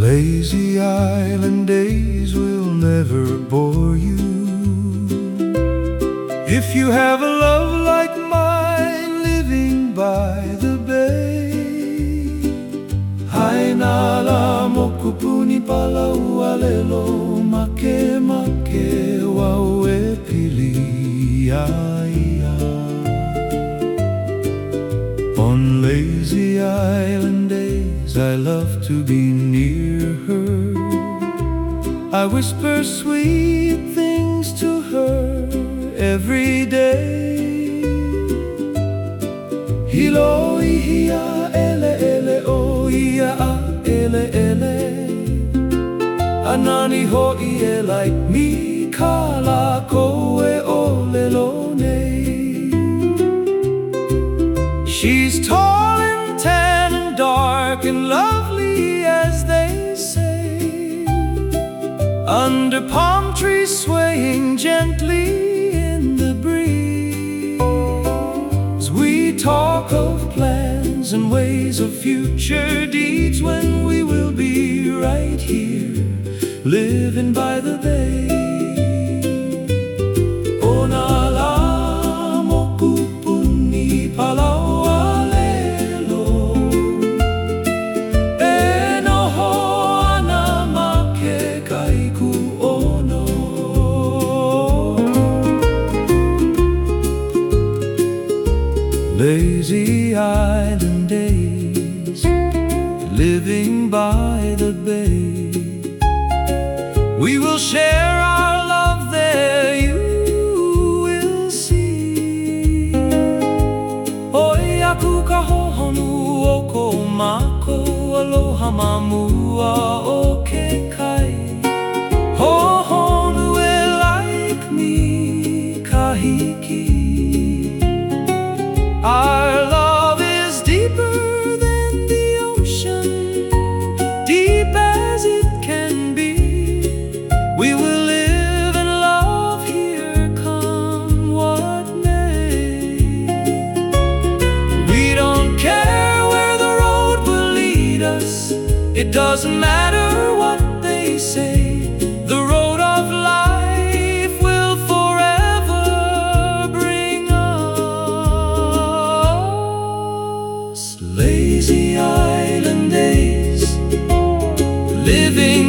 Lazy island days will never bore you if you have a love like mine living by the bay. Hainala mokupuni palau alelo make make waue pili ia. On lazy island days I love to be near her. I whisper sweet things to her every day. Hilo ihia ele ele o ia a ele ele. Anani ho'i e like me kala koe o lelo nei. She's tall and tan and dark and lovely as they say, under palm trees swaying gently in the breeze. We talk of plans and ways of future deeds when we will be right here, living by the bay. Onala mokupuni palau alelo, e noho ana make kaiku ono. Lazy island days, living by the bay. We will share our love there, you will see. Oi aku ka hohonu o ko mako, aloha mamua o ke kai. Hohonu e like me kahiki. Our love is deeper than the ocean, deep as it can be. We will live and love here, come what may. We don't care where the road will lead us, it doesn't matter what they say. The road of life will forever bring us. Lazy island days, living